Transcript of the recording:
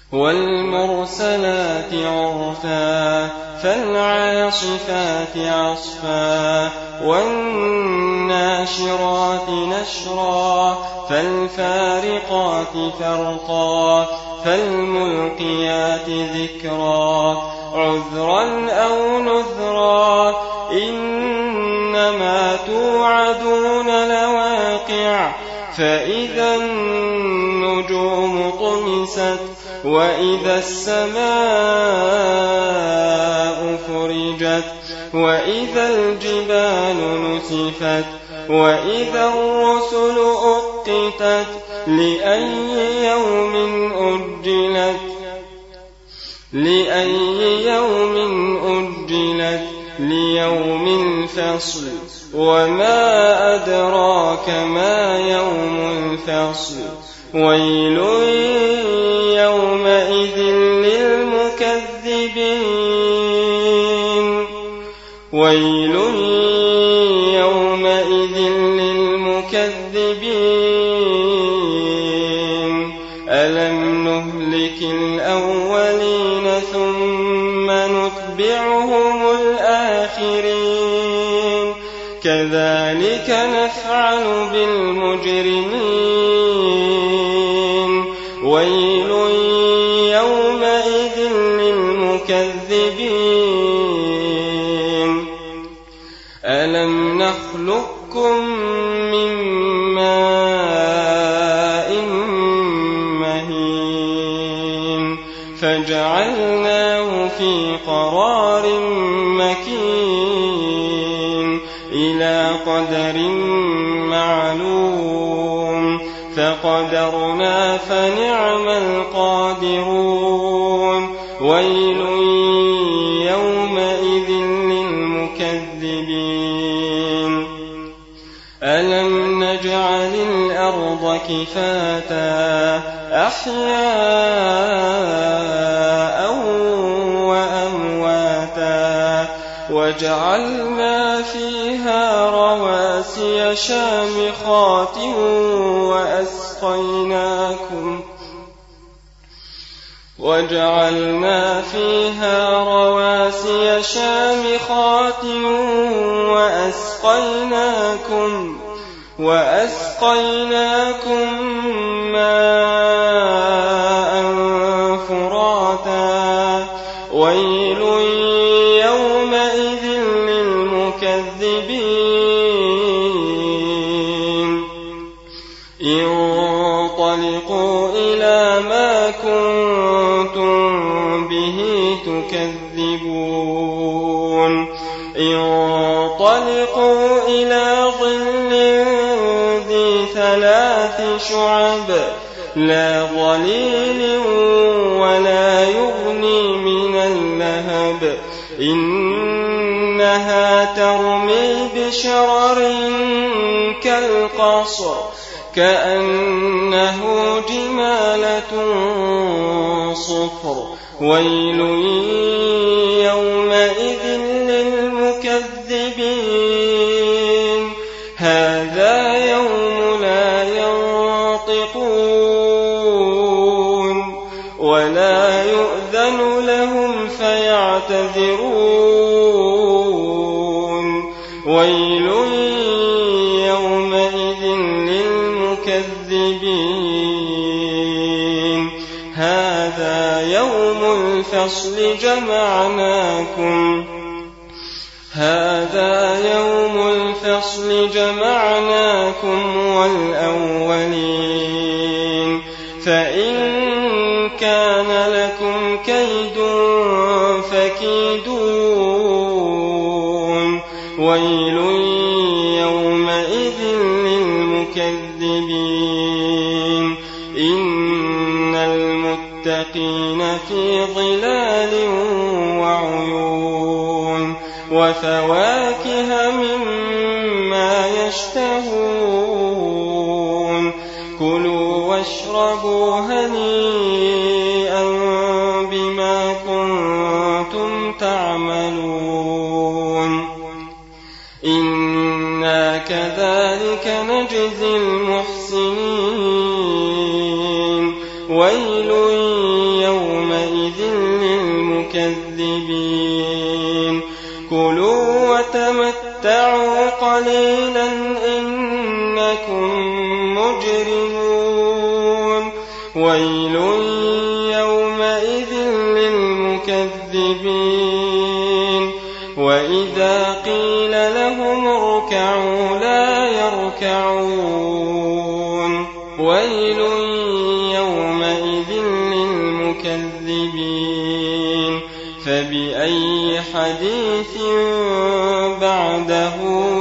والمرسلات عرفا فالعاصفات عصفا والناشرات نشرا فالفارقات فرقا فالملقيات ذكرا عذرا أو نذرا إنما توعدون لواقع فإذا النجوم طمست وإذا السماء فرجت وإذا الجبال نسفت وإذا الرسل أقتت لأي يوم أجلت ليوم الفصل وما أدراك ما يوم الفصل ويل يومئذ للمكذبين ألم نهلك الأولين ثم نتبعهم الآخرين كذلك نفعل بالمجرمين ويل يومئذ للمكذبين ألم نخلقكم من ماء مهين فجعلناه في قرار مكين إلى قدر معلوم فقدرنا فنعم القادرون ويل يومئذ للمكذبين ألم نجعل الأرض كفاتا أحياء وأمواتا وجعلنا فيها رواسي شامخات وأسقيناكم ماء فراتا ويل يومئذ للمكذبين انطلقوا إلى ما كنتم به تكذبون انطلقوا إلى ظل ذي 3 شعب لا ظليل ولا يغني من اللهب إنها ترمي بشرر كالقصر كأنه جمالة صفر ويل يومئذ للمكذبين هذا يوم لا ينطقون ولا يؤذن لهم فيعتذرون ويل يومئذ للمكذبين هذا يوم الفصل جمعناكم والأولين فإن كان لكم كيد فكيدون ويل يومئذ للمكذبين إن المتقين في ظلال وعيون وفواكه مما يشتهون كلوا واشربوا هنيئا بما كنتم تعملون إنا كذلك نجزي المحسنين ويل ويل يومئذ للمكذبين كلوا وتمتعوا قليلا إنكم مجرمون ويل يومئذ للمكذبين وإذا قيل لهم اركعوا لا يركعون ويل يومئذ للمكذبين فبأي حديث بعده